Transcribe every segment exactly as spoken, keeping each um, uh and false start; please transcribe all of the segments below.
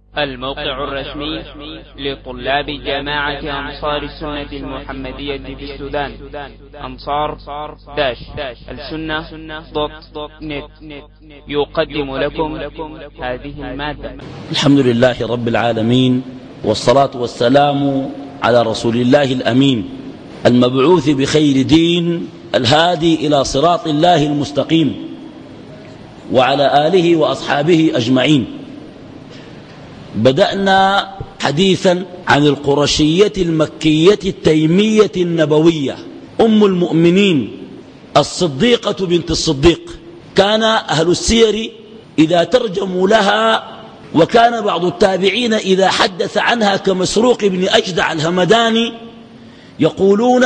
الموقع الرسمي لطلاب جامعة أنصار السنة المحمدية في السودان، أنصار داش السنة دوت نت، يقدم لكم هذه المادة. الحمد لله رب العالمين، والصلاة والسلام على رسول الله الأمين المبعوث بخير دين، الهادي إلى صراط الله المستقيم، وعلى آله وأصحابه أجمعين. بدأنا حديثا عن القرشية المكية التيمية النبوية أم المؤمنين الصديقة بنت الصديق. كان أهل السير إذا ترجموا لها، وكان بعض التابعين إذا حدث عنها كمسروق بن أجدع الهمداني يقولون: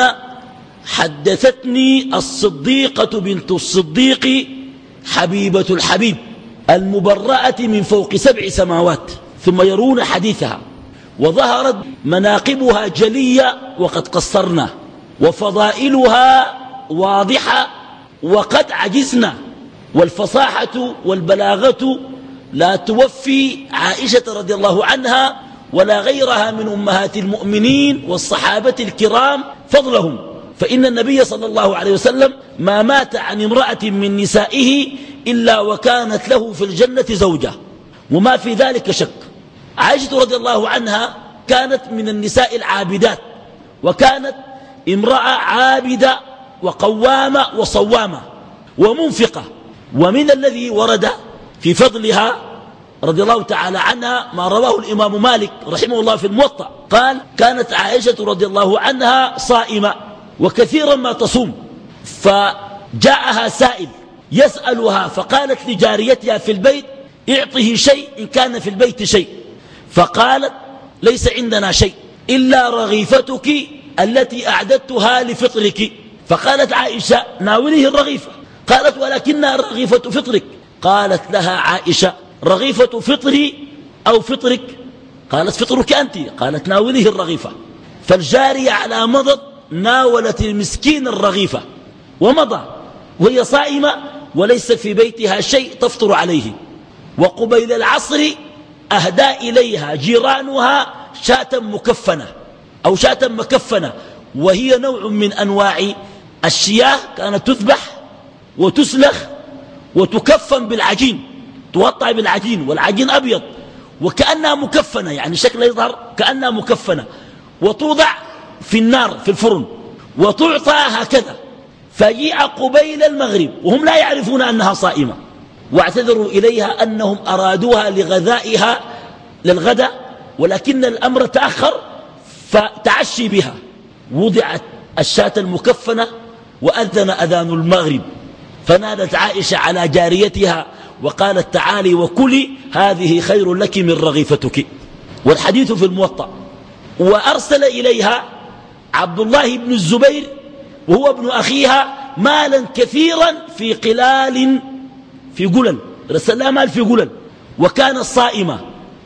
حدثتني الصديقة بنت الصديق حبيبة الحبيب المبرأة من فوق سبع سماوات، ثم يرون حديثها. وظهرت مناقبها جلية وقد قصرنا، وفضائلها واضحة وقد عجزنا، والفصاحة والبلاغة لا توفي عائشة رضي الله عنها ولا غيرها من أمهات المؤمنين والصحابة الكرام فضلهم. فإن النبي صلى الله عليه وسلم ما مات عن امرأة من نسائه إلا وكانت له في الجنة زوجة، وما في ذلك شك. عائشة رضي الله عنها كانت من النساء العابدات، وكانت امرأة عابدة وقوامة وصوامة ومنفقة. ومن الذي ورد في فضلها رضي الله تعالى عنها ما رواه الإمام مالك رحمه الله في الموطأ، قال: كانت عائشة رضي الله عنها صائمة وكثيرا ما تصوم، فجاءها سائل يسألها، فقالت لجاريتها في البيت: اعطه شيء إن كان في البيت شيء. فقالت: ليس عندنا شيء إلا رغيفتك التي أعددتها لفطرك. فقالت عائشة: ناوله الرغيفة. قالت: ولكنها رغيفة فطرك. قالت لها عائشة: رغيفة فطري أو فطرك؟ قالت: فطرك أنت. قالت: ناوله الرغيفة. فالجارية على مضض ناولت المسكين الرغيفة ومضى، وهي صائمة وليس في بيتها شيء تفطر عليه. وقبيل العصر أهدى إليها جيرانها شاة مكفنة أو شاة مكفنة، وهي نوع من أنواع الشياه، كانت تذبح وتسلخ وتكفن بالعجين، توطع بالعجين، والعجين أبيض وكأنها مكفنة، يعني شكلها يظهر كأنها مكفنة، وتوضع في النار في الفرن وتعطى هكذا. فجيء قبيل المغرب وهم لا يعرفون أنها صائمة، واعتذروا إليها أنهم أرادوها لغذائها للغداء، ولكن الأمر تأخر فتعشي بها. وضعت الشاة المكفنة وأذن أذان المغرب، فنادت عائشة على جاريتها وقالت: تعالي وكلي، هذه خير لك من رغيفتك. والحديث في الموطأ. وأرسل إليها عبد الله بن الزبير وهو ابن أخيها مالا كثيرا في قلال، في قلل، رسل لها مال في قلل، وكانت صائمة.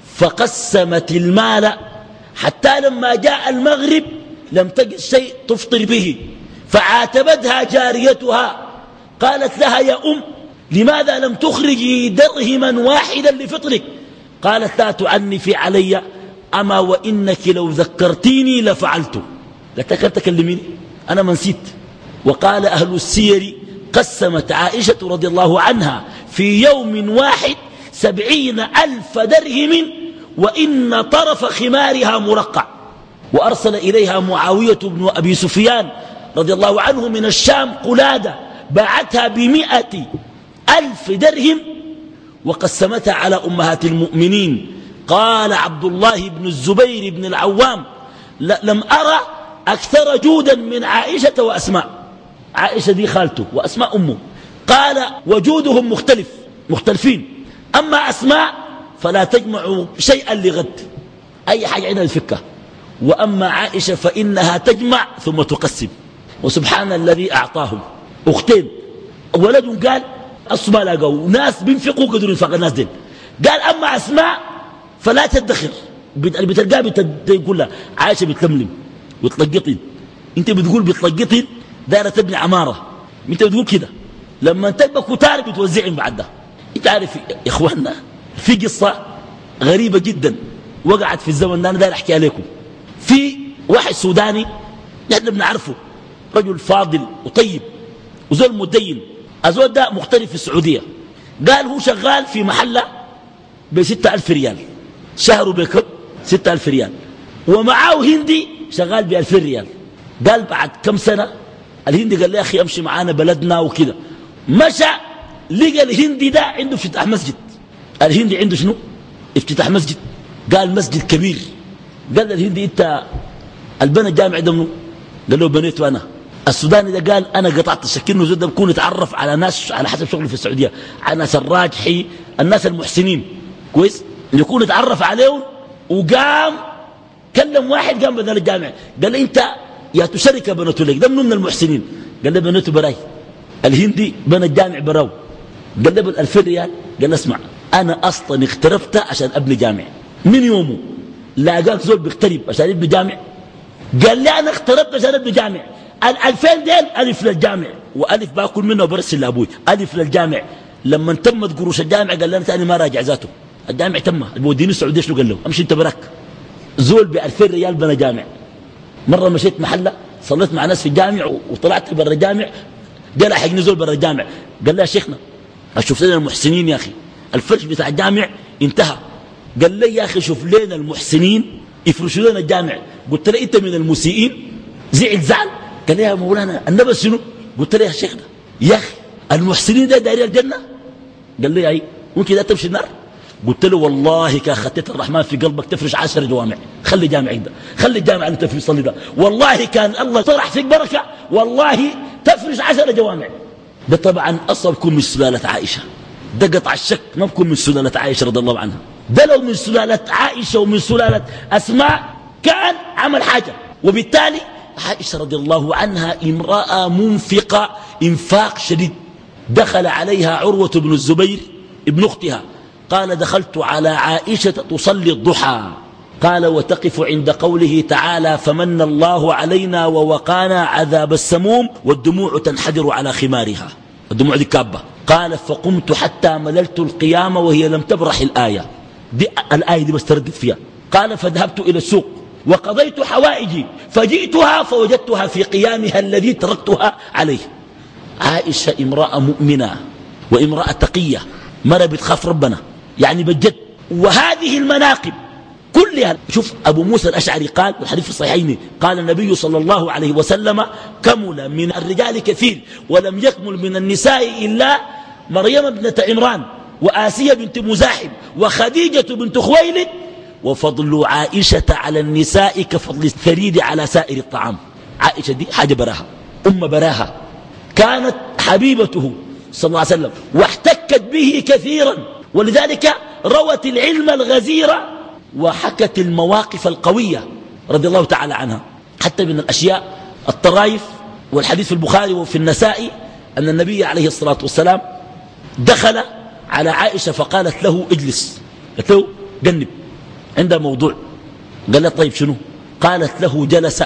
فقسمت المال حتى لما جاء المغرب لم تجد شيء تفطر به، فعاتبتها جاريتها، قالت لها: يا أم، لماذا لم تخرجي درهما واحدا لفطرك؟ قالت: لا تعنفي علي، أما وإنك لو ذكرتيني لفعلت. لا تكلميني، أنا ما نسيت. وقال أهل السير: قسمت عائشة رضي الله عنها في يوم واحد سبعين ألف درهم، وإن طرف خمارها مرقع. وأرسل إليها معاوية بن أبي سفيان رضي الله عنه من الشام قلادة باعتها بمئة ألف درهم وقسمتها على أمهات المؤمنين. قال عبد الله بن الزبير بن العوام: لم أرى أكثر جودا من عائشة وأسماء. عائشة دي خالته وأسماء أمه. قال: وجودهم مختلف مختلفين، أما أسماء فلا تجمع شيئا لغد، أي حاجة عندها الفكة، وأما عائشة فإنها تجمع ثم تقسم. وسبحان الذي أعطاهم أختين، ولد قال أسماء لاقوا ناس بينفقوا قدروا ينفق الناس دين. قال: أما أسماء فلا تدخر، اللي بتلقاه بتقول لها عائشة بتلملم وتلقطين، انت بتقول بتلقطين دايره تبني عماره، انت بتقول كده، لما تبقى كتار بتوزعهم بعد ده. انت عارف يا اخواننا في قصه غريبه جدا وقعت في الزمن ده. أنا داير أحكي عليكم. في واحد سوداني نحن بنعرفه، رجل فاضل وطيب وزول مدين. الزول ده مختلف في السعودية. قال هو شغال في محلة بستة ألف ريال شهره، بكم ستة ألف ريال، ومعاه هندي شغال بألفين ريال. قال بعد كم سنة الهندي قال لي أخي أمشي معانا بلدنا وكده. مشى لقى الهندي ده عنده افتتاح مسجد. الهندي عنده شنو؟ افتتاح مسجد. قال مسجد كبير. قال الهندي انت البنى الجامع ده منو؟ قال له بنيته انا. السوداني ده قال انا قطعت السكين وزود ده بكون يتعرف على ناس على حسب شغله في السعوديه، على ناس الراجحي، الناس المحسنين كويس، يكون يتعرف عليهم. وقام كلم واحد قام بدل الجامع، قال له انت يا تشركه بنته لك ده منو من المحسنين؟ قال له بنته براي. الهندي بنى الجامع براو. قال له بالألفين ريال. قال له اسمع انا اصلا اقتربت عشان ابني جامع. من يومه لاقاك زول بيقترب عشان يبني جامع. قال لي انا اقتربت عشان ابني جامع. الألفين ديل ألف للجامع، وألف باكل منه وبرسل لأبوي، ألف للجامع. لما تمت قروش الجامع قال لنا ثاني ما راجع ذاته، الجامع تم. المودين السعودية شنو قال له؟ أمشي أنت براك. زول بألفين ريال بنا جامع. مرة مشيت محلة صليت مع ناس في الجامع وطلعت برا الجامع، قال حقني زول برا الجامع. قال لي يا شيخنا شوف لنا المحسنين يا أخي، الفرش بتاع الجامع انتهى. قال لي يا أخي شوف لنا المحسنين يفرشوا لنا الجامع. قلت له أنت من المسيئين؟ زعل زعل. قال لي يا مولانا النبي شنو؟ قلت له يا شيخنا يا أخي المحسنين ده داري الجنة؟ قال لي أي ممكن ده تمشي النار؟ قلت له والله كان خطيت الرحمن في قلبك تفرش عشر جوامع. خلي جامعك ده، خلي الجامع اللي تفرش صلي ده، والله كان الله طرح فيك بركة، والله تفرش عشر جوامع. ده طبعا أصلا بكون من سلالة عائشة، ده قطع الشك ما بكون من سلالة عائشة رضي الله عنها. ده لو من سلالة عائشة ومن سلالة أسماء كان عمل حاجة. وبالتالي عائشة رضي الله عنها امرأة منفقة انفاق شديد. دخل عليها عروة بن الزبير ابن أختها قال دخلت على عائشة تصلي الضحى، قال وتقف عند قوله تعالى فمن الله علينا ووقانا عذاب السموم والدموع تنحدر على خمارها، الدموع دي كابة. قال فقمت حتى مللت القيامة وهي لم تبرح الآية دي، الآية دي بس تردد فيها. قال فذهبت إلى السوق وقضيت حوائجي فجئتها فوجدتها في قيامها الذي تركتها عليه. عائشة امرأة مؤمنة وامرأة تقية، مرة بتخاف ربنا يعني بجد. وهذه المناقب كلها، شوف أبو موسى الأشعري قال والحديث في الصحيحين قال النبي صلى الله عليه وسلم كمل من الرجال كثير ولم يكمل من النساء إلا مريم بنت عمران وآسية بنت مزاحم وخديجة بنت خويلد وفضل عائشة على النساء كفضل الثريد على سائر الطعام. عائشة دي حاجة براها، أم براها، كانت حبيبته صلى الله عليه وسلم واحتكت به كثيرا، ولذلك روت العلم الغزيرة وحكت المواقف القوية رضي الله تعالى عنها. حتى من الأشياء الطرائف والحديث في البخاري وفي النسائي أن النبي عليه الصلاة والسلام دخل على عائشة فقالت له اجلس، قالت له جنب عندها موضوع. قال له طيب شنو؟ قالت له جلس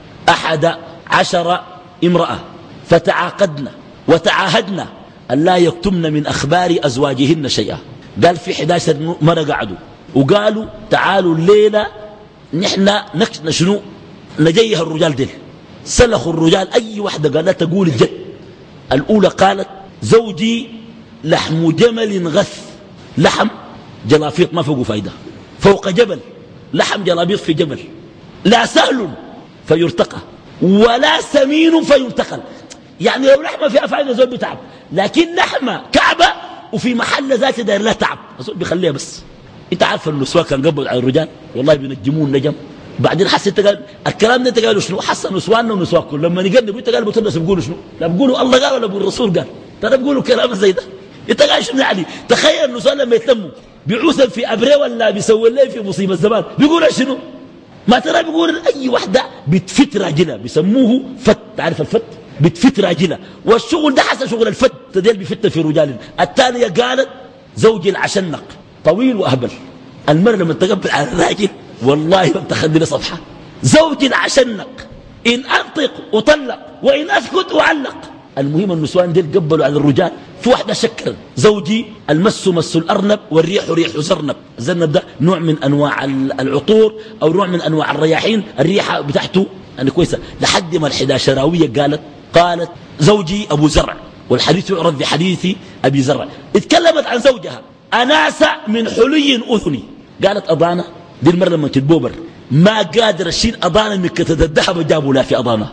أحد عشر امرأة فتعاقدنا وتعاهدنا أن لا يكتمن من أخبار أزواجهن شيئا. قال في إحدى عشرة مرة قعدوا وقالوا تعالوا الليلة نحن نكشن شنو نجيه الرجال ديل. سلخوا الرجال أي واحدة قالت تقول الجد. الأولى قالت زوجي لحم جمل غث، لحم جلافيط ما فوقه فايدة، فوق جبل، لحم جلابيط في جبل، لا سهل فيرتقى ولا سمين فينتقل. يعني لو لحمة فيها فايدة زول بتعب، لكن لحمة كعبة وفي محل ذات داير لا تعب زول بيخليها. بس انت عارف النسوان كان قبل على الرجال والله بينجمون نجم. بعدين حسيت قال الكلام ده انت قالوا شنو؟ حسن نسواننا ونسواكم لما نقلبوا انت قال بتلبس بيقولوا شنو؟ لا بيقولوا الله قال ولا بيقول الرسول قال؟ ترى بيقولوا كلام زي ده. انت قال شنو يعني؟ تخيل النسوان لما يتلموا بيعوثا في ابري ولا بيسوي لي في مصيبه الزمان بيقولوا شنو؟ ما ترى بيقول اي وحده بتفت راجلها بيسموه فت، تعرف الفت؟ بتفت راجلها، والشغل ده حسن شغل الفت تديل بفتة في رجال. الثانيه قالت زوجي العشنق طويل واهبل. المرأة لما تقبل على الراجل والله ما تخلي لي صفحه. زوجي العشنق ان انطق اطلق وان اسكت اعلق. المهم النسوان ديل قبلوا على الرجال. في واحدة شكر زوجي المس مس الأرنب والريح ريح زرنب. الزرنب ده نوع من أنواع العطور أو نوع من أنواع الرياحين، الريحة بتاعته يعني كويسة. لحد ما الحداشراوية قالت قالت زوجي أبو زرع، والحديث يعرض بحديث أبي زرع. اتكلمت عن زوجها أناس من حلي أذني. قالت أضانة دي المرة لما تتبوبر ما قادر الشيء أضانة من كتة الذهب جابوا لا في أضانة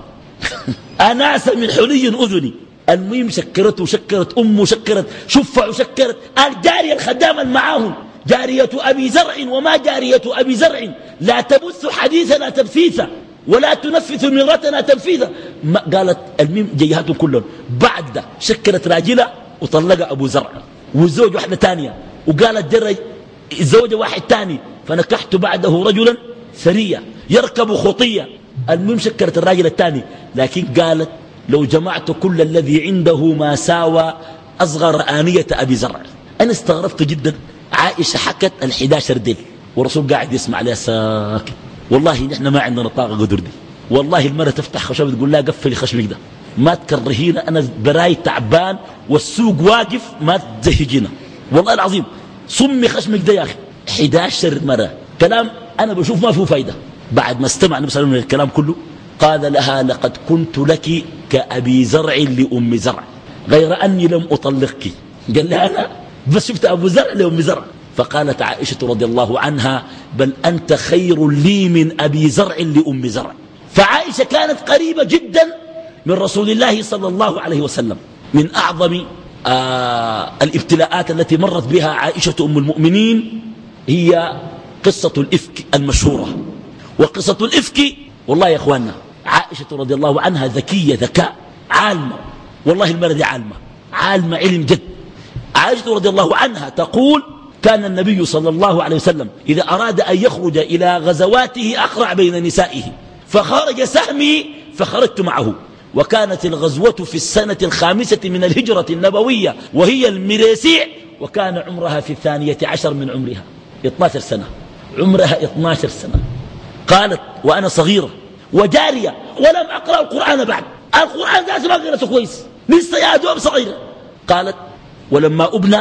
أناس من حلي أذني. المهم شكرت وشكرت أمه وشكرت شفع وشكرت الجارية الخدامة معاهم جارية أبي زرع وما جارية أبي زرع لا تبث حديثنا تبثيثا ولا تنفث مرتنا تنفيذا. قالت المهم جيهاتهم كلهم. بعد ده شكرت راجلة وطلق أبو زرع والزوج واحدة تانية، وقالت درج الزوجة واحد تاني فنكحت بعده رجلا ثريا يركب خطية. المهم شكرت الراجل التاني، لكن قالت لو جمعت كل الذي عنده ما ساوى أصغر آنية أبي زرع. أنا استغربت جدا. عائشة حكت الحداشر ديل والرسول قاعد يسمع عليها ساكت. والله نحن ما عندنا طاقة قدر دي. والله المرة تفتح خشبة تقول لها قفلي خشمك ده ما تكرهينا، أنا براي تعبان والسوق واقف ما تزهجينا والله العظيم صمي خشمك ده يا أخي. حداشر مرة كلام أنا بشوف ما فيه فايدة. بعد ما استمع النبي صلى الله عليه وسلم الكلام كله قال لها لقد كنت لك كأبي زرع لأم زرع غير أني لم أطلقك. قال لها أنا بس شفت أبو زرع لأم زرع. فقالت عائشة رضي الله عنها بل أنت خير لي من أبي زرع لأم زرع. فعائشة كانت قريبة جدا من رسول الله صلى الله عليه وسلم. من أعظم آه الابتلاءات التي مرت بها عائشة أم المؤمنين هي قصة الإفك المشهورة. وقصة الإفك والله يا أخواننا عائشة رضي الله عنها ذكية ذكاء عالمة، والله المرة دي عالمة عالمة علم جد. عائشة رضي الله عنها تقول كان النبي صلى الله عليه وسلم إذا أراد أن يخرج إلى غزواته أقرع بين نسائه فخرج سهمي فخرجت معه. وكانت الغزوة في السنة الخامسة من الهجرة النبوية وهي المريسيع، وكان عمرها في الثانية عشر من عمرها اثنتا عشرة سنة، عمرها اثنتا عشرة سنة. قالت وأنا صغيرة وجارية ولم أقرأ القرآن بعد، القرآن ذات ما قرأته كويس لسه يا دوب صغيرة. قالت ولما أبنى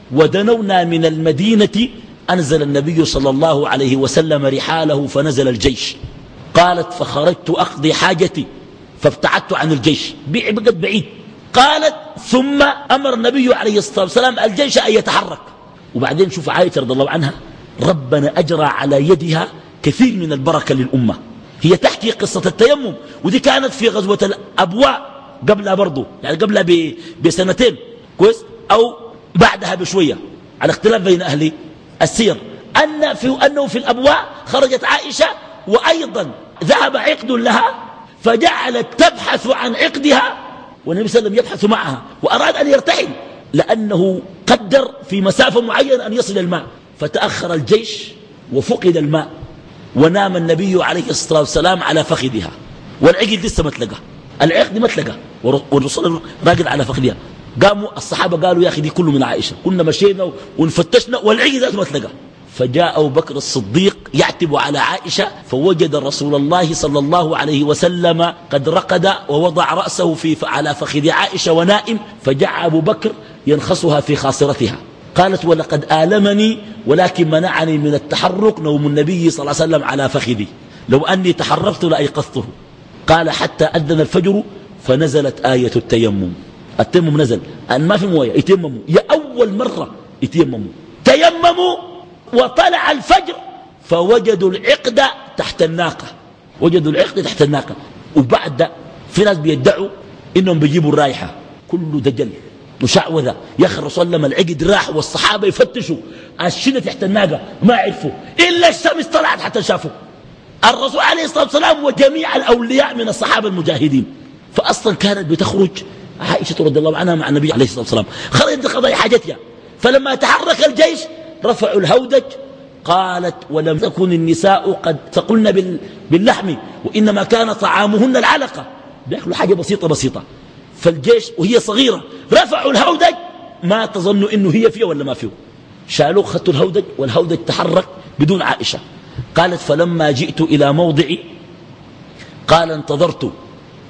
ودنونا من المدينة أنزل النبي صلى الله عليه وسلم رحاله فنزل الجيش. قالت فخرجت أقضي حاجتي فابتعدت عن الجيش بقد بعيد. قالت ثم أمر النبي عليه الصلاة والسلام الجيش أن يتحرك. وبعدين شوف عائشة رضي الله عنها ربنا أجرى على يدها كثير من البركة للأمة. هي تحكي قصة التيمم ودي كانت في غزوة الأبواء قبلها برضو يعني قبلها بسنتين كويس أو بعدها بشوية على اختلاف بين أهل السير. أن في أنه في الأبواء خرجت عائشة وأيضا ذهب عقد لها فجعلت تبحث عن عقدها والنبي صلى الله عليه وسلم يبحث معها وأراد أن يرتحل لأنه قدر في مسافة معينة أن يصل الماء. فتأخر الجيش وفقد الماء ونام النبي عليه الصلاة والسلام على فخذها والعقد لسه ما تلقى، العقد ما تلقى والرسول راقد على فخذها. قاموا الصحابة قالوا يا أخي دي كله من عائشة، كنا مشينا ونفتشنا والعقد ذاته ما تلقى. فجاء أبو بكر الصديق يعتب على عائشة فوجد رسول الله صلى الله عليه وسلم قد رقد ووضع رأسه في على فخذ عائشة ونائم. فجاء أبو بكر ينخصها في خاصرتها. قالت ولقد آلمني ولكن منعني من التحرك نوم النبي صلى الله عليه وسلم على فخذي، لو أني تحركت لأيقظته. قال حتى أذن الفجر فنزلت آية التيمم. التيمم نزل أن ما في موية يتيمموا، يا أول مرة يتيمموا تيمموا وطلع الفجر فوجدوا العقد تحت الناقة، وجدوا العقد تحت الناقة. وبعد في ناس بيدعوا إنهم بيجيبوا الرايحة كله دجل مشعوذة. يا أخي الرسول لما العقد راح والصحابة يفتشوا الشنة تحت الناقة ما عرفوا إلا الشمس طلعت حتى شافوا الرسول عليه الصلاة والسلام وجميع الأولياء من الصحابة المجاهدين. فأصلا كانت بتخرج عائشة رضي الله عنها مع النبي عليه الصلاة والسلام، خرجت لقضاء حاجتها. فلما تحرك الجيش رفعوا الهودج. قالت ولم تكن النساء قد ثقلن باللحم وإنما كان طعامهن العلقة، بيأكلوا حاجة بسيطة بسيطة. فالجيش وهي صغيرة رفعوا الهودج ما تظنوا إنه هي فيه ولا ما فيه، شالوه خدوا الهودج والهودج تحرك بدون عائشة. قالت فلما جئت إلى موضعي قال انتظرت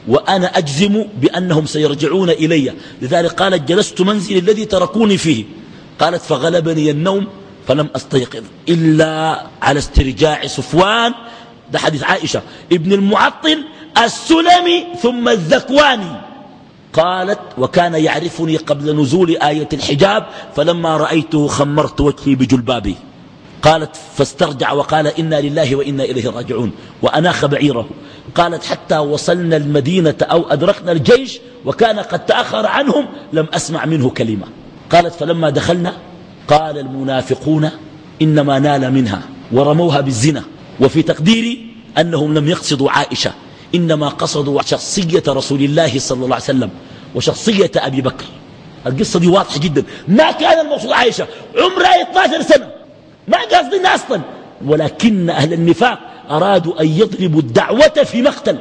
وأنا أجزم بأنهم سيرجعون إلي، لذلك قالت جلست منزلي الذي تركوني فيه. قالت فغلبني النوم فلم أستيقظ إلا على استرجاع صفوان، ده حديث عائشة ابن المعطل السلمي ثم الذكواني. قالت وكان يعرفني قبل نزول آية الحجاب، فلما رأيته خمرت وجهي بجلبابي. قالت فاسترجع وقال إنا لله وإنا إليه راجعون، وأناخ بعيره. قالت حتى وصلنا المدينة أو أدركنا الجيش وكان قد تأخر عنهم، لم أسمع منه كلمة. قالت فلما دخلنا قال المنافقون إنما نال منها ورموها بالزنا، وفي تقديري أنهم لم يقصدوا عائشة، إنما قصدوا شخصية رسول الله صلى الله عليه وسلم وشخصية أبي بكر. القصة دي واضحة جدا، ما كان المقصود عائشة، عمرها اثنتا عشرة سنة، ما قصدنا أصلا، ولكن أهل النفاق أرادوا أن يضربوا الدعوة في مقتل،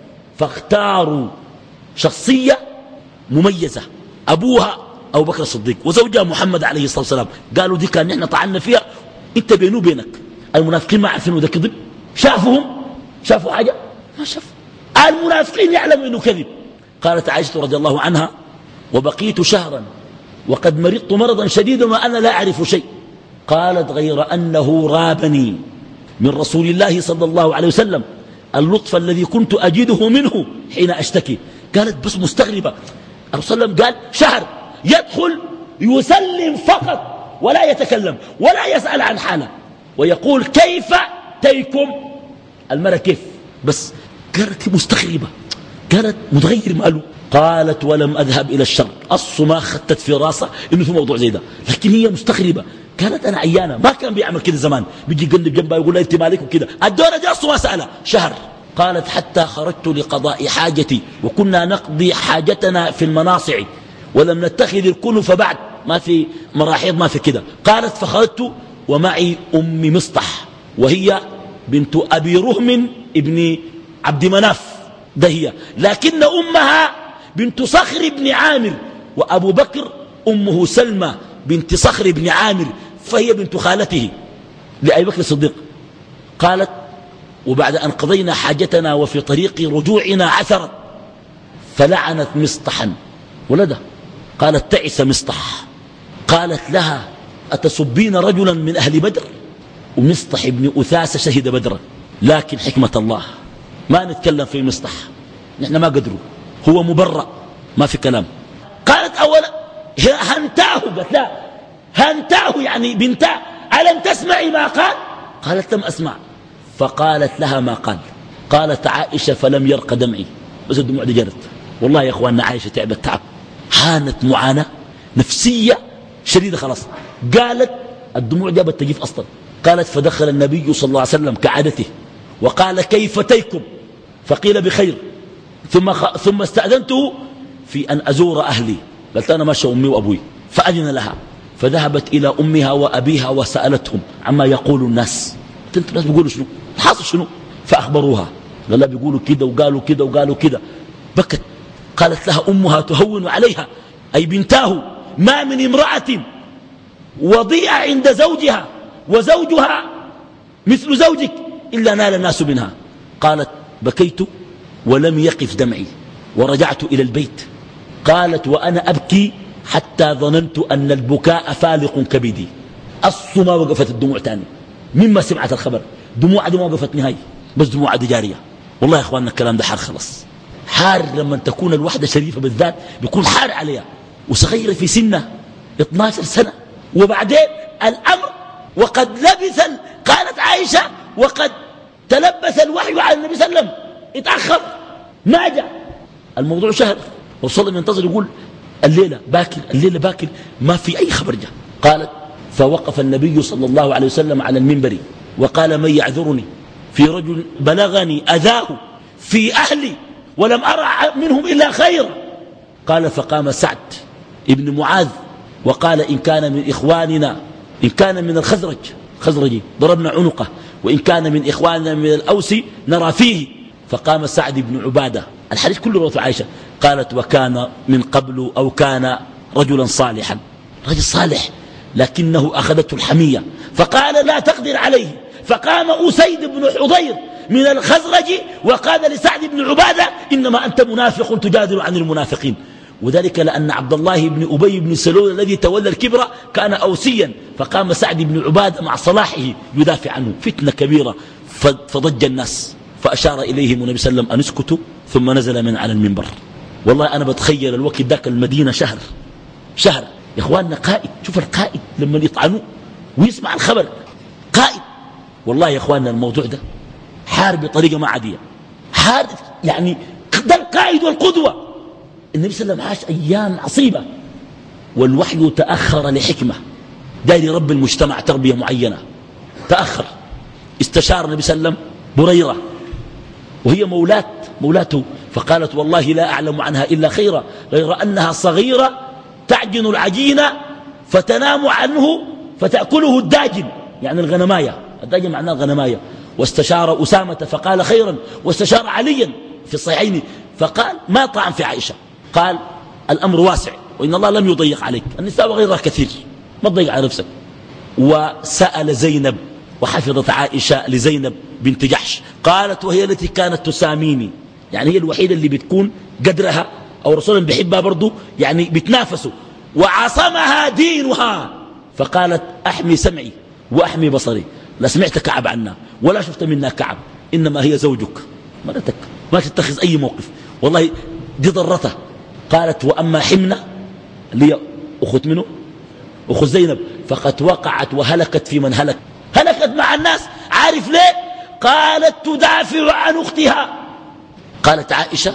فاختاروا شخصية مميزة، أبوها أبو بكر الصديق وزوجها محمد عليه الصلاة والسلام. قالوا دي كان نحن طعنا فيها، انت بينه وبينك. المنافقين ما عارفين ده كذب، شافهم شافوا حاجة ما شافوا، المنافقين يعلموا انه كذب. قالت عائشة رضي الله عنها وبقيت شهرا وقد مرضت مرضا شديدا وأنا لا أعرف شيء. قالت غير أنه رابني من رسول الله صلى الله عليه وسلم اللطف الذي كنت أجده منه حين أشتكي. قالت بس مستغربة، الرسول صلى الله عليه وسلم قال شهر يدخل يسلم فقط ولا يتكلم ولا يسأل عن حاله ويقول كيف تيكم المرأة كيف، بس قالت مستغربة، قالت متغير ماله. قالت ولم أذهب إلى الشر، أصل ما خطت في راسها إنه في موضوع زي ده، لكن هي مستغربة. قالت أنا عيانة، ما كان بيعمل كده زمان، بيجي يقلب جنبها يقول لها أنت مالك وكده، الدورة دي أصل ما سألها شهر. قالت حتى خرجت لقضاء حاجتي وكنا نقضي حاجتنا في المناصع ولم نتخذ الكنف بعد، ما في مراحيض ما في كده. قالت فخرجت ومعي أم مصطح وهي بنت أبي رهم ابن عبد مناف، ده هي، لكن أمها بنت صخر بن عامر، وأبو بكر أمه سلمى بنت صخر بن عامر، فهي بنت خالته لأبي بكر الصديق. قالت وبعد أن قضينا حاجتنا وفي طريق رجوعنا عثرت فلعنت مصطحا ولده. قالت تعس مصطح. قالت لها أتسبين رجلا من أهل بدر؟ ومصطح بن أثاس شهد بدرا، لكن حكمة الله ما نتكلم في مصطح، نحن ما قدروا، هو مبرأ ما في كلام. قالت أولا هنتاه، قالت لا هنتاه يعني بنتاه، ألم تسمعي ما قال؟ قالت لم أسمع. فقالت لها ما قال. قالت عائشة فلم يرق دمعي، بس الدموع دي جرت. والله يا أخواننا عائشة تعبت تعب، حانت معاناة نفسية شديدة خلاص. قالت الدموع جابت تجيف أصلا. قالت فدخل النبي صلى الله عليه وسلم كعادته وقال كيف تيكم؟ فقيل بخير. ثم, خ... ثم استأذنته في أن أزور أهلي، قالت أنا ماشى أمي وأبوي، فأذن لها فذهبت إلى أمها وأبيها وسألتهم عما يقول الناس، انتوا الناس بيقولوا شنو الحاصل شنو؟ فأخبروها، قال لا بيقولوا كده وقالوا كده وقالوا كده. بكت. قالت لها أمها تهون عليها أي بنتاه ما من امرأة وضيئة عند زوجها وزوجها مثل زوجك إلا نال الناس منها. قالت بكيت ولم يقف دمعي ورجعت إلى البيت. قالت وأنا أبكي حتى ظننت أن البكاء فالق كبدي، أصل ما وقفت الدموع تاني مما سمعت الخبر، دموع دي ما وقفت نهاية، بس دموع دي جارية. والله يا أخواننا الكلام ده حار خلص، حار لما تكون الوحدة شريفة بالذات بيكون حار عليها، وصغيرة في سنة اثنتا عشرة سنة، وبعدين الأمر وقد لبث. قالت عائشة وقد تلبس الوحي على النبي صلى الله عليه وسلم، اتأخر ما جاء، الموضوع شهر، والصلاة ينتظر يقول الليلة باكر الليلة باكر، ما في أي خبر جاء. قالت فوقف النبي صلى الله عليه وسلم على المنبر وقال من يعذرني في رجل بلغني أذاه في أهلي ولم أرى منهم إلا خير. قال فقام سعد ابن معاذ وقال إن كان من إخواننا، إن كان من الخزرج خزرجي ضربنا عنقه، وإن كان من إخواننا من الأوس نرى فيه. فقام سعد بن عبادة، الحديث كله رواه عائشة. قالت وكان من قبل أو كان رجلا صالحا، رجل صالح لكنه أخذته الحمية فقال لا تقدر عليه. فقام أسيد بن حضير من الخزرج وقال لسعد بن عبادة إنما أنت منافق تجادل عن المنافقين. وذلك لأن عبد الله بن أبي بن سلول الذي تولى الكبر كان أوسيا، فقام سعد بن عبادة مع صلاحه يدافع عنه. فتنة كبيرة فضج الناس، فأشار إليهم النبي صلى الله عليه وسلم أن اسكتوا، ثم نزل من على المنبر. والله أنا بتخيل الوقت ذاك المدينة شهر شهر يا إخواننا. قائد، شوف القائد لما يطعنوه ويسمع الخبر، قائد. والله يا إخواننا الموضوع ده حارب بطريقة ما عادية، حارب يعني ده القائد والقدوة. النبي صلى الله عليه وسلم عاش أيام عصيبة، والوحي تأخر لحكمة، داير رب المجتمع تربية معينة، تأخر. استشار النبي صلى الله عليه وسلم بريرة وهي مولاة مولاته، فقالت والله لا أعلم عنها إلا خيرا غير أنها صغيرة تعجن العجين فتنام عنه فتأكله الداجن، يعني الغنماية، الداجن معناه الغنماية. واستشار أسامة فقال خيرا، واستشار عليا في الصحيحين فقال ما طعن في عائشة، قال الأمر واسع وإن الله لم يضيق عليك، النساء وغيرها كثير، ما تضيق على نفسك. وسأل زينب، وحفظت عائشة لزينب بنت جحش، قالت وهي التي كانت تساميني، يعني هي الوحيدة اللي بتكون قدرها أو رسولا بيحبها برضو، يعني بتنافسوا. وعصمها دينها، فقالت أحمي سمعي وأحمي بصري، لا سمعت كعب عنا ولا شفت منا كعب، إنما هي زوجك مرتك، ما تتخذ أي موقف. والله دي ضرته. قالت وأما حمنة اللي أخت منه أخت زينب فقد وقعت وهلكت في من هلك، هلكت مع الناس. عارف ليه؟ قالت تدافع عن أختها. قالت عائشة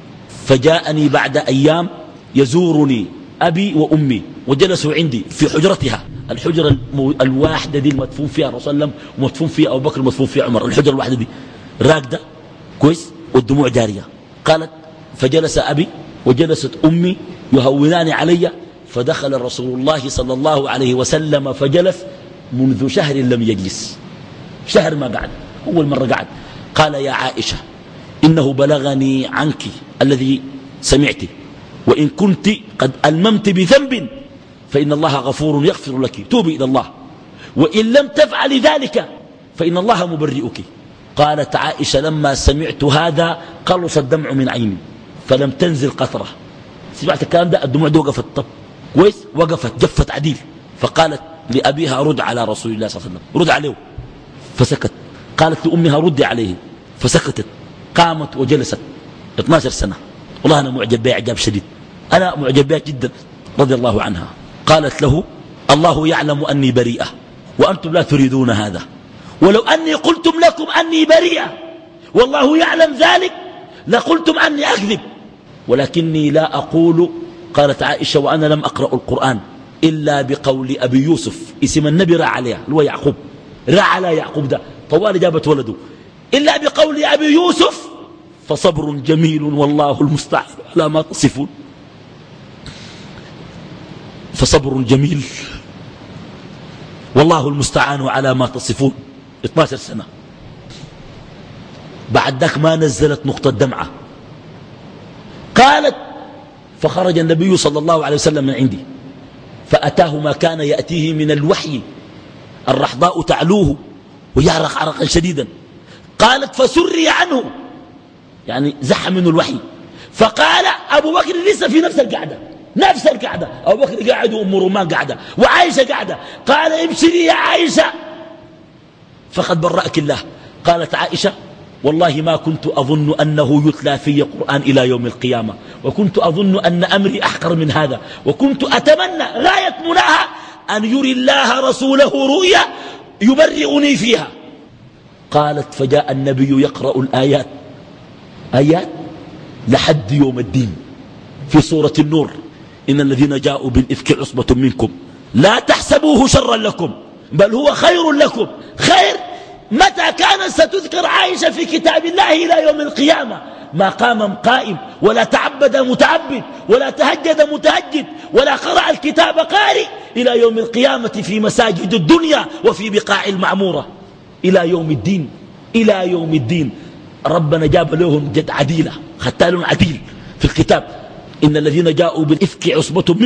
فجاءني بعد أيام يزورني أبي وأمي وجلسوا عندي في حجرتها، الحجرة الواحدة دي المدفون فيها الرسول صلى الله عليه وسلم ومدفون فيها أبو بكر ومدفون فيها عمر، الحجرة الواحدة دي راكدة كويس والدموع جارية. قالت فجلس أبي وجلست أمي يهونان علي، فدخل رسول الله صلى الله عليه وسلم فجلس منذ شهر لم يجلس، شهر ما قعد، أول مرة قعد. قال يا عائشة إنه بلغني عنك الذي سمعت، وإن كنت قد ألممت بذنب فإن الله غفور يغفر لك، توبي إلى الله، وإن لم تفعل ذلك فإن الله مبرئك. قالت عائشة لما سمعت هذا قلص الدمع من عيني فلم تنزل قطرة. سمعت الكلام ده الدموع دي وقفت، طب كويس، وقفت جفت عديل. فقالت لأبيها رد على رسول الله صلى الله عليه وسلم، رد عليه، فسكت. قالت لأمها ردي عليه، فسكتت. قامت وجلست اثنتا عشرة سنة. والله أنا معجب بها إعجاب شديد، أنا معجب بها جدا رضي الله عنها. قالت له الله يعلم أني بريئة وأنتم لا تريدون هذا، ولو أني قلتم لكم أني بريئة والله يعلم ذلك لقلتم أني أكذب، ولكني لا أقول. قالت عائشة وأنا لم أقرأ القرآن إلا بقول أبي يوسف، اسم النبي راى عليها اللي هو يعقوب، راى على يعقوب ده طوال جابت ولده، إلا بقول أبي يوسف فصبر جميل والله المستعان على ما تصفون. فصبر جميل والله المستعان على ما تصفون. اثنتا عشرة سنة بعد ذاك ما نزلت نقطة دمعة. قالت فخرج النبي صلى الله عليه وسلم من عندي فأتاه ما كان يأتيه من الوحي، الرحضاء تعلوه ويعرق عرقا شديدا. قالت فسري عنه، يعني زح منه الوحي. فقال أبو بكر لسه في نفس القعدة، نفس القعدة، أبو بكر قاعد وأم رومان قاعدة وعائشة قاعدة. قال ابشري يا عائشة فقد برأك الله. قالت عائشة والله ما كنت أظن أنه يتلى في قرآن إلى يوم القيامة، وكنت أظن أن أمري أحقر من هذا، وكنت أتمنى غاية مناها أن يري الله رسوله رؤيا يبرئني فيها. قالت فجاء النبي يقرأ الآيات، آيات لحد يوم الدين في سورة النور، إن الذين جاءوا بالإفك عصبة منكم لا تحسبوه شرا لكم بل هو خير لكم. خير متى كانت ستذكر عائشة في كتاب الله إلى يوم القيامة؟ ما قام قائم ولا تعبد متعبد ولا تهجد متهجد ولا قرأ الكتاب قارئ إلى يوم القيامة في مساجد الدنيا وفي بقاع المعمورة إلى يوم الدين. إلى يوم الدين ربنا جاب لهم جد عديلة، ختال عديل في الكتاب، إن الذين جاءوا بالإفك عصبة منكم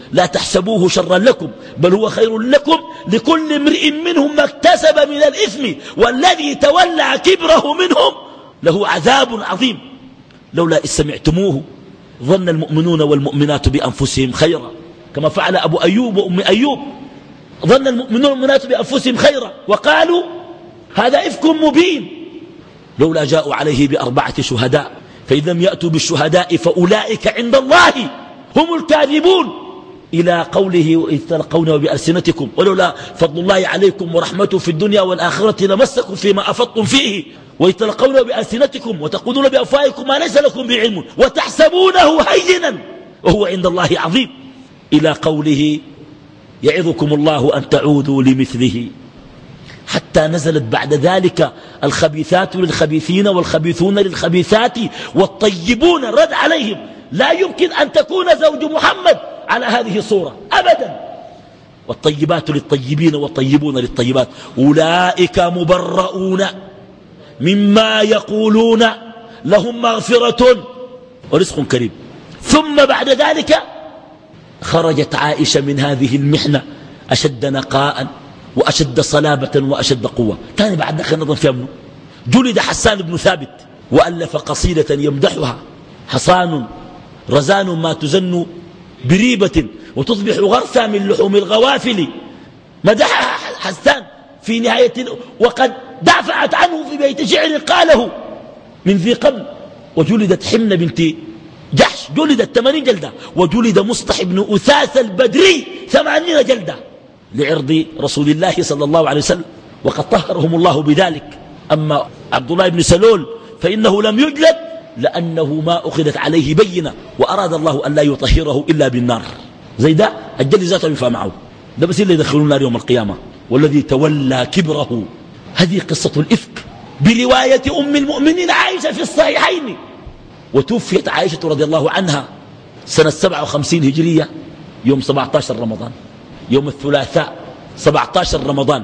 لا تحسبوه شرا لكم بل هو خير لكم لكل امرئ منهم ما اكتسب من الإثم والذي تولى كبره منهم له عذاب عظيم لولا إذ سمعتموه ظن المؤمنون والمؤمنات بأنفسهم خيرا كما فعل أبو أيوب وأم أيوب ظن المؤمنون والمؤمنات بأنفسهم خيرا وقالوا هذا إفك مبين لولا جاءوا عليه بأربعة شهداء فإن لم يأتوا بالشهداء فأولئك عند الله هم الكاذبون إلى قوله وإذ تلقونه بألسنتكم ولولا فضل الله عليكم ورحمته في الدنيا والآخرة لمسكم فيما أفضتم فيه وإذ تلقونه بألسنتكم وتقولون بأفواهكم ما ليس لكم بعلم وتحسبونه هينا وهو عند الله عظيم إلى قوله يعظكم الله أن تعودوا لمثله حتى نزلت بعد ذلك الخبيثات للخبيثين والخبيثون للخبيثات والطيبون الرد عليهم لا يمكن أن تكون زوج محمد على هذه الصورة أبدا والطيبات للطيبين والطيبون للطيبات أولئك مبرؤون مما يقولون لهم مغفرة ورزق كريم ثم بعد ذلك خرجت عائشة من هذه المحنة أشد نقاء وأشد صلابة وأشد قوة كان بعد ذلك نظر في أمنه جلد حسان بن ثابت وألف قصيدة يمدحها حصان رزان ما تزن بريبة وتصبح غرثا من لحوم الغوافل مدحها حسان في نهاية وقد دافعت عنه في بيت شعر قاله من ذي قبل وجلدت حمنة بنت جحش جلدت ثمانين جلدة وجلد مصطح بن أثاث البدري ثمانين جلدة لعرض رسول الله صلى الله عليه وسلم وقد طهرهم الله بذلك أما عبد الله بن سلول فإنه لم يجلد لأنه ما أخذت عليه بينة وأراد الله أن لا يطهره إلا بالنار زي ده الجلد ذاته ينفع معه ده بس اللي يدخلون النار يوم القيامة والذي تولى كبره هذه قصة الإفك برواية أم المؤمنين عائشة في الصحيحين وتوفيت عائشة رضي الله عنها سنة سبعة وخمسين هجرية يوم سبعة عشر رمضان يوم الثلاثاء سبعة عشر رمضان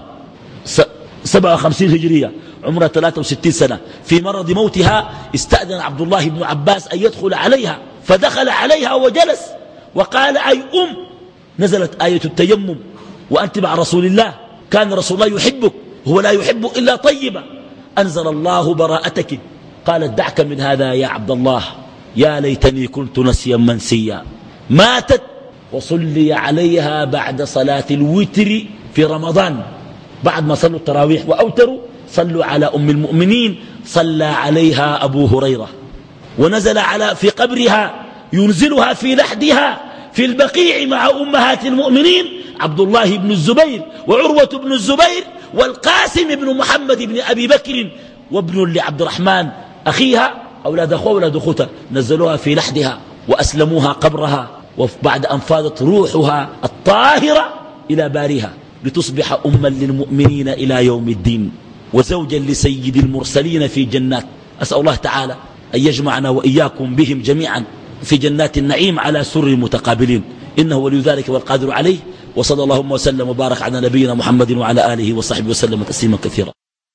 سبعة وخمسين هجرية عمرها ثلاثة وستين سنة في مرض موتها استأذن عبد الله بن عباس أن يدخل عليها فدخل عليها وجلس وقال أي أم نزلت آية التيمم وأنت مع رسول الله كان رسول الله يحبك هو لا يحب إلا طيبا أنزل الله براءتك قالت دعك من هذا يا عبد الله يا ليتني كنت نسيا منسيا ماتت وصلي عليها بعد صلاة الوتر في رمضان بعد ما صلوا التراويح وأوتروا صلوا على أم المؤمنين صلى عليها أبو هريرة ونزل على في قبرها ينزلها في لحدها في البقيع مع أمهات المؤمنين عبد الله بن الزبير وعروة بن الزبير والقاسم بن محمد بن أبي بكر وابن لعبد الرحمن أخيها أولاد أخوة أولاد أخوتها نزلوها في لحدها وأسلموها قبرها وبعد أن فاضت روحها الطاهرة إلى بارها لتصبح أما للمؤمنين إلى يوم الدين وزوجا لسيد المرسلين في جنات أسأل الله تعالى أن يجمعنا وإياكم بهم جميعا في جنات النعيم على سر متقابلين إنه ولي ذلك والقادر عليه وصلى اللهم وسلم وبارك على نبينا محمد وعلى آله وصحبه وسلم تسليما كثيرا.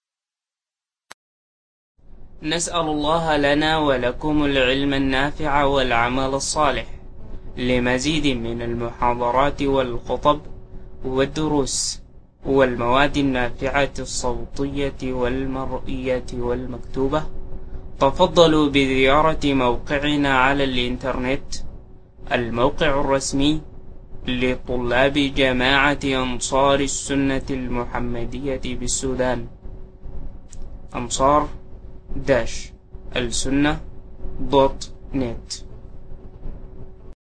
نسأل الله لنا ولكم العلم النافع والعمل الصالح. لمزيد من المحاضرات والخطب والدروس والمواد النافعة الصوتية والمرئية والمكتوبة تفضلوا بزيارة موقعنا على الإنترنت الموقع الرسمي لطلاب جماعة أنصار السنة المحمدية بالسودان أنصار داش السنة دوت نت.